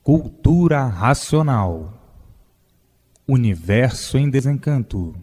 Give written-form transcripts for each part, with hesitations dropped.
Cultura racional. Universo em Desencanto.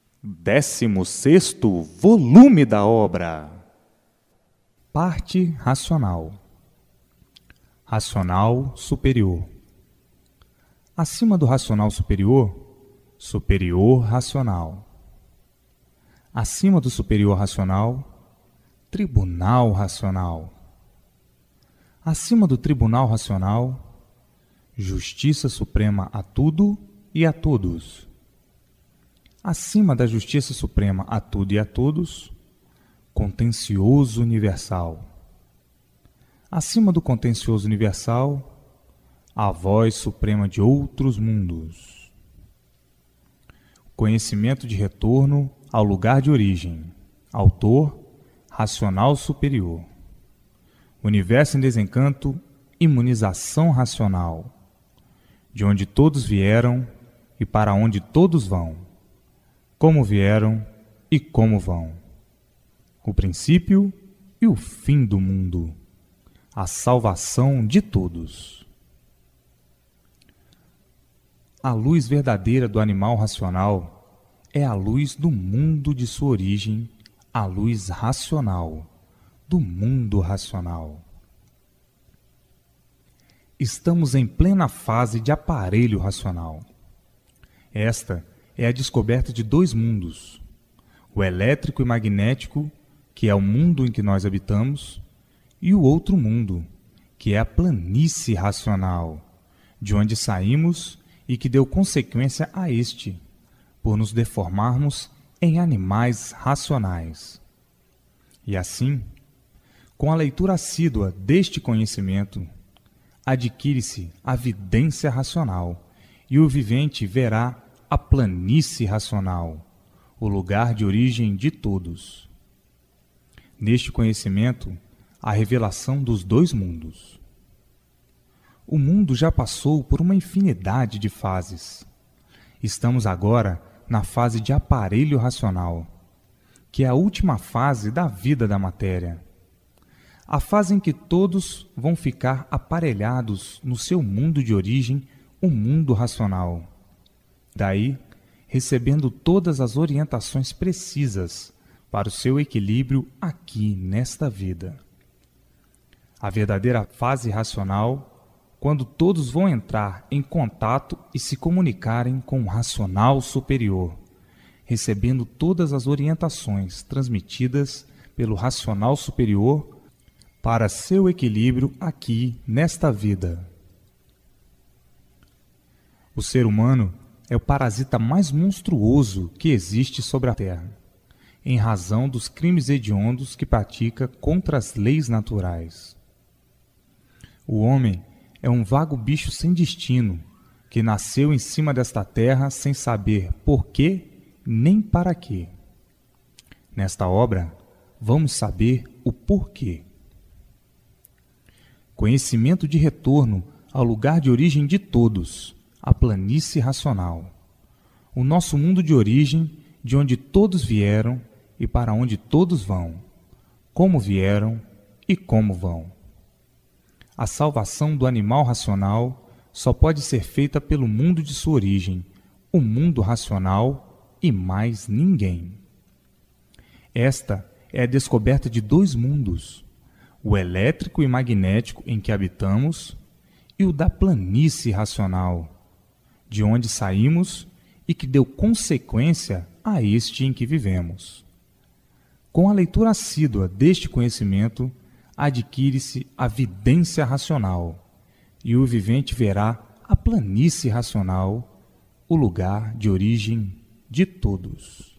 16º volume da obra. Parte racional. Racional superior. Acima do racional superior, superior racional. Acima do superior racional, tribunal racional. Acima do tribunal racional, justiça suprema a tudo e a todos. Acima da justiça suprema a tudo e a todos, contencioso universal. Acima do contencioso universal, a voz suprema de outros mundos. Conhecimento de retorno ao lugar de origem. Autor, racional superior. Universo em Desencanto, imunização racional. De onde todos vieram e para onde todos vão. Como vieram e como vão. O princípio e o fim do mundo. A salvação de todos. A luz verdadeira do animal racional é a luz do mundo de sua origem, a luz racional, do mundo racional. Estamos em plena fase de aparelho racional. Esta é a descoberta de dois mundos, o elétrico e magnético, que é o mundo em que nós habitamos, e o outro mundo, que é a planície racional, de onde saímos e que deu consequência a este, por nos deformarmos em animais racionais. E assim, com a leitura assídua deste conhecimento, adquire-se a vidência racional, e o vivente verá a planície racional, o lugar de origem de todos. Neste conhecimento, a revelação dos dois mundos. O mundo já passou por uma infinidade de fases. Estamos agora na fase de aparelho racional, que é a última fase da vida da matéria. A fase em que todos vão ficar aparelhados no seu mundo de origem, o mundo racional. Daí, recebendo todas as orientações precisas para o seu equilíbrio aqui nesta vida. A verdadeira fase racional, quando todos vão entrar em contato e se comunicarem com o racional superior, recebendo todas as orientações transmitidas pelo racional superior para seu equilíbrio aqui nesta vida. O ser humano é o parasita mais monstruoso que existe sobre a Terra, em razão dos crimes hediondos que pratica contra as leis naturais. O homem é um vago bicho sem destino, que nasceu em cima desta terra sem saber por quê nem para quê. Nesta obra, vamos saber o porquê. Conhecimento de retorno ao lugar de origem de todos, a planície racional. O nosso mundo de origem, de onde todos vieram e para onde todos vão. Como vieram e como vão. A salvação do animal racional só pode ser feita pelo mundo de sua origem, o mundo racional e mais ninguém. Esta é a descoberta de dois mundos, o elétrico e magnético em que habitamos e o da planície racional, de onde saímos e que deu consequência a este em que vivemos. Com a leitura assídua deste conhecimento, adquire-se a vidência racional, e o vivente verá a planície racional, o lugar de origem de todos.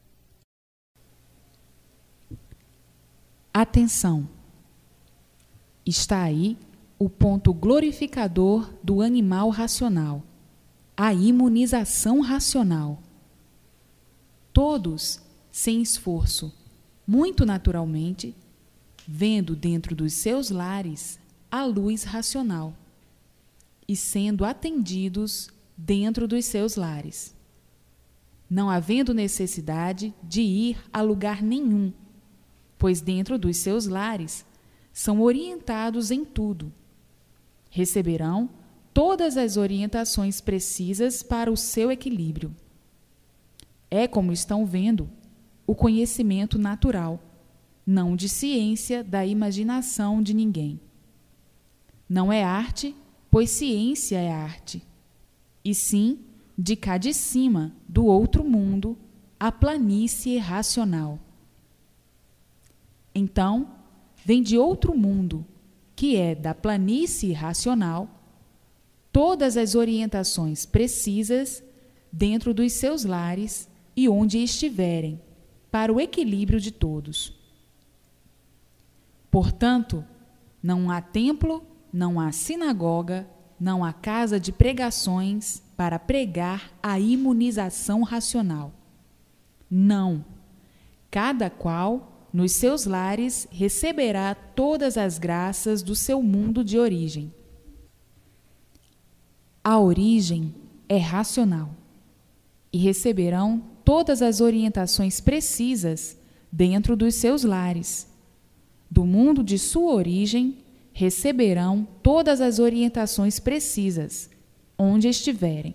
Atenção! Está aí o ponto glorificador do animal racional, a imunização racional. Todos, sem esforço, muito naturalmente, vendo dentro dos seus lares a luz racional e sendo atendidos dentro dos seus lares, não havendo necessidade de ir a lugar nenhum, pois dentro dos seus lares são orientados em tudo. Receberão todas as orientações precisas para o seu equilíbrio. É, como estão vendo, o conhecimento natural, não de ciência da imaginação de ninguém. Não é arte, pois ciência é arte, e sim de cá de cima, do outro mundo, a planície racional. Então, vem de outro mundo, que é da planície racional, todas as orientações precisas dentro dos seus lares e onde estiverem, para o equilíbrio de todos. Portanto, não há templo, não há sinagoga, não há casa de pregações para pregar a imunização racional. Não. Cada qual, nos seus lares, receberá todas as graças do seu mundo de origem. A origem é racional e receberão todas as orientações precisas dentro dos seus lares. Do mundo de sua origem, receberão todas as orientações precisas, onde estiverem.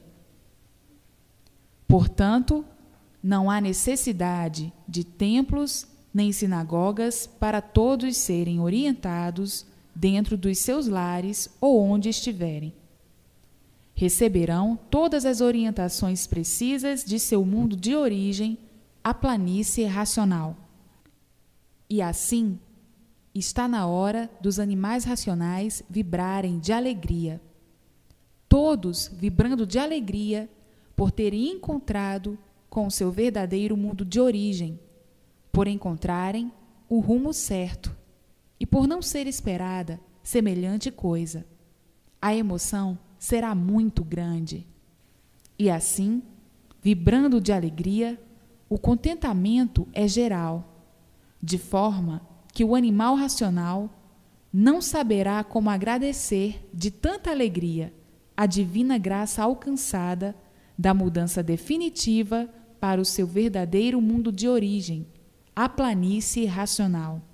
Portanto, não há necessidade de templos nem sinagogas para todos serem orientados dentro dos seus lares ou onde estiverem. Receberão todas as orientações precisas de seu mundo de origem, a planície racional. E assim, está na hora dos animais racionais vibrarem de alegria. Todos vibrando de alegria por terem encontrado com o seu verdadeiro mundo de origem, por encontrarem o rumo certo e por não ser esperada semelhante coisa. A emoção será muito grande. E assim, vibrando de alegria, o contentamento é geral, de forma que o animal racional não saberá como agradecer de tanta alegria a divina graça alcançada da mudança definitiva para o seu verdadeiro mundo de origem, a planície racional.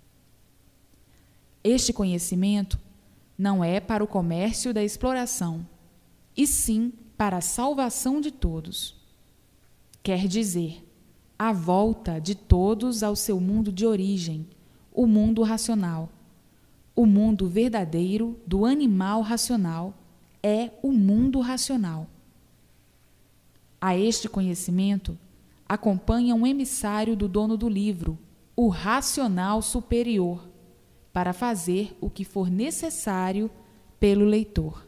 Este conhecimento não é para o comércio da exploração, e sim para a salvação de todos. Quer dizer, a volta de todos ao seu mundo de origem, o mundo racional. O mundo verdadeiro do animal racional é o mundo racional. A este conhecimento acompanha um emissário do dono do livro, o racional superior, para fazer o que for necessário pelo leitor.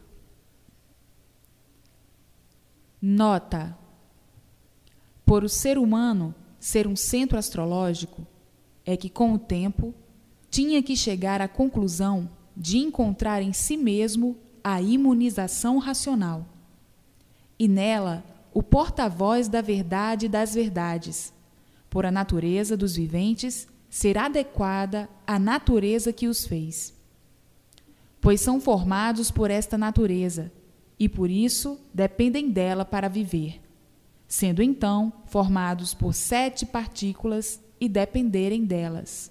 Nota: por o ser humano ser um centro astrológico, é que com o tempo tinha que chegar à conclusão de encontrar em si mesmo a imunização racional, e nela o porta-voz da verdade das verdades, por a natureza dos viventes ser adequada à natureza que os fez. Pois são formados por esta natureza, e por isso dependem dela para viver, sendo então formados por 7 partículas e dependerem delas.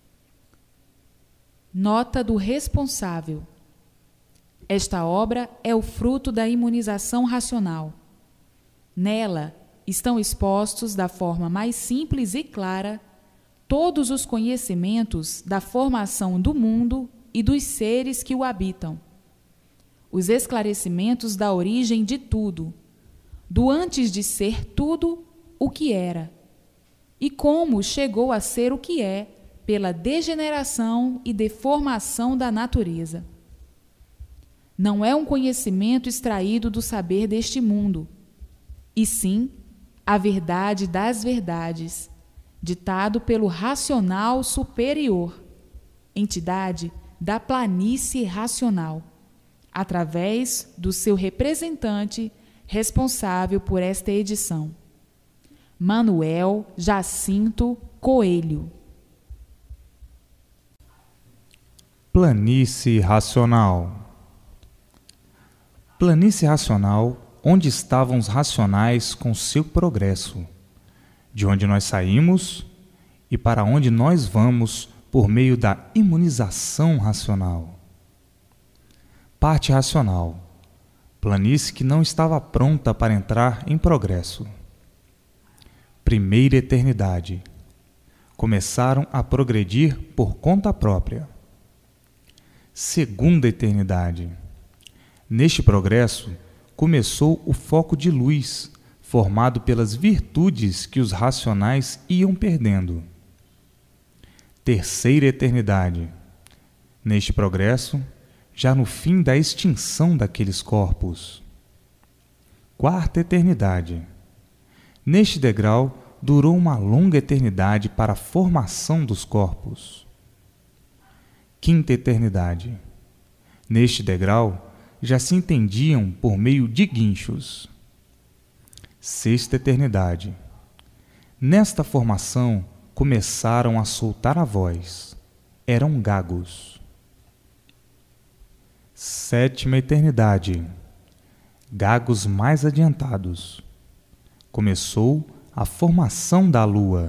Nota do responsável. Esta obra é o fruto da imunização racional. Nela estão expostos da forma mais simples e clara todos os conhecimentos da formação do mundo e dos seres que o habitam, os esclarecimentos da origem de tudo, do antes de ser tudo o que era, e como chegou a ser o que é pela degeneração e deformação da natureza. Não é um conhecimento extraído do saber deste mundo, e sim a verdade das verdades, ditado pelo racional superior, entidade da planície racional, através do seu representante responsável por esta edição, Manuel Jacinto Coelho. Planície racional. Planície racional, onde estavam os racionais com seu progresso, de onde nós saímos e para onde nós vamos por meio da imunização racional. Parte racional. Planície que não estava pronta para entrar em progresso. Primeira eternidade. Começaram a progredir por conta própria. Segunda eternidade. Neste progresso, começou o foco de luz, formado pelas virtudes que os racionais iam perdendo. Terceira eternidade. Neste progresso, já no fim da extinção daqueles corpos. Quarta eternidade. Neste degrau, durou uma longa eternidade para a formação dos corpos. Quinta eternidade. Neste degrau, já se entendiam por meio de guinchos. Sexta eternidade. Nesta formação, começaram a soltar a voz. Eram gagos. Sétima eternidade. Gagos mais adiantados. Começou a formação da lua.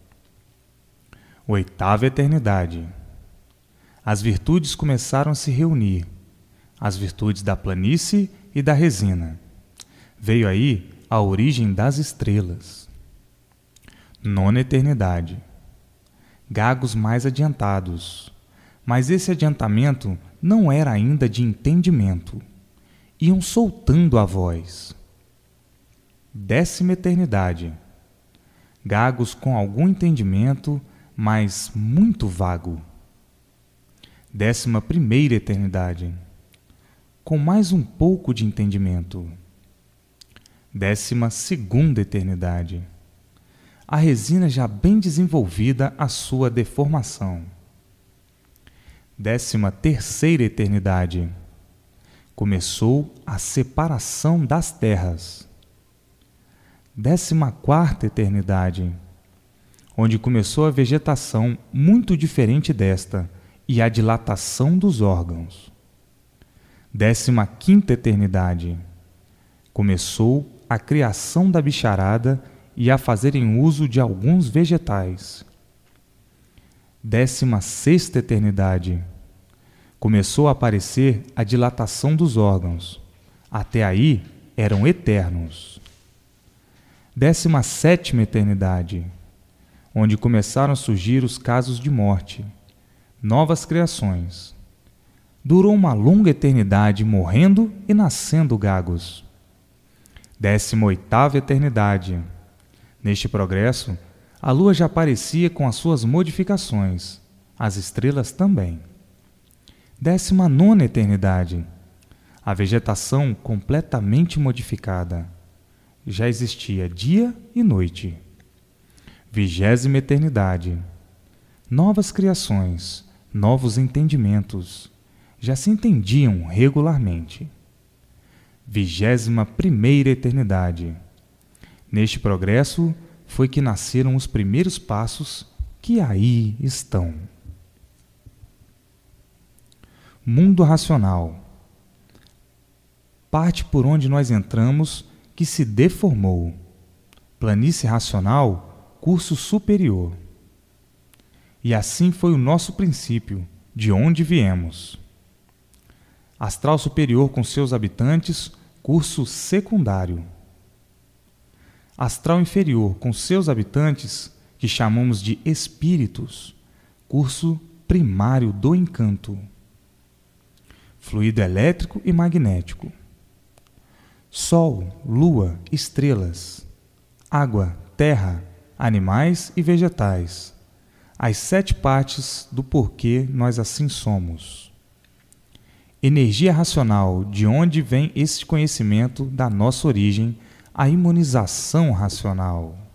Oitava eternidade. As virtudes começaram a se reunir. As virtudes da planície e da resina. Veio aí a origem das estrelas. Nona eternidade. Gagos mais adiantados. Mas esse adiantamento não era ainda de entendimento. Iam soltando a voz. Décima eternidade. Gagos com algum entendimento, mas muito vago. 11ª eternidade. Com mais um pouco de entendimento. 12ª eternidade. A resina já bem desenvolvida a sua deformação. 13ª eternidade. Começou a separação das terras. 14ª eternidade. Onde começou a vegetação muito diferente desta e a dilatação dos órgãos. 15ª eternidade. Começou a criação da bicharada e a fazerem uso de alguns vegetais. 16ª eternidade. Começou a aparecer a dilatação dos órgãos. Até aí eram eternos. 17ª eternidade. Onde começaram a surgir os casos de morte. Novas criações. Durou uma longa eternidade morrendo e nascendo gagos. 18ª eternidade. Neste progresso, a lua já aparecia com as suas modificações, as estrelas também. 19ª eternidade. A vegetação completamente modificada. Já existia dia e noite. 20ª eternidade. Novas criações, novos entendimentos. Já se entendiam regularmente. 21ª eternidade. Neste progresso foi que nasceram os primeiros passos que aí estão. Mundo racional. Parte por onde nós entramos que se deformou. Planície racional, curso superior. E assim foi o nosso princípio, de onde viemos. Astral superior com seus habitantes, curso secundário. Astral inferior com seus habitantes, que chamamos de espíritos, curso primário do encanto. Fluido elétrico e magnético. Sol, lua, estrelas. Água, terra, animais e vegetais. As 7 partes do porquê nós assim somos. Energia racional, de onde vem esse conhecimento da nossa origem, a imunização racional.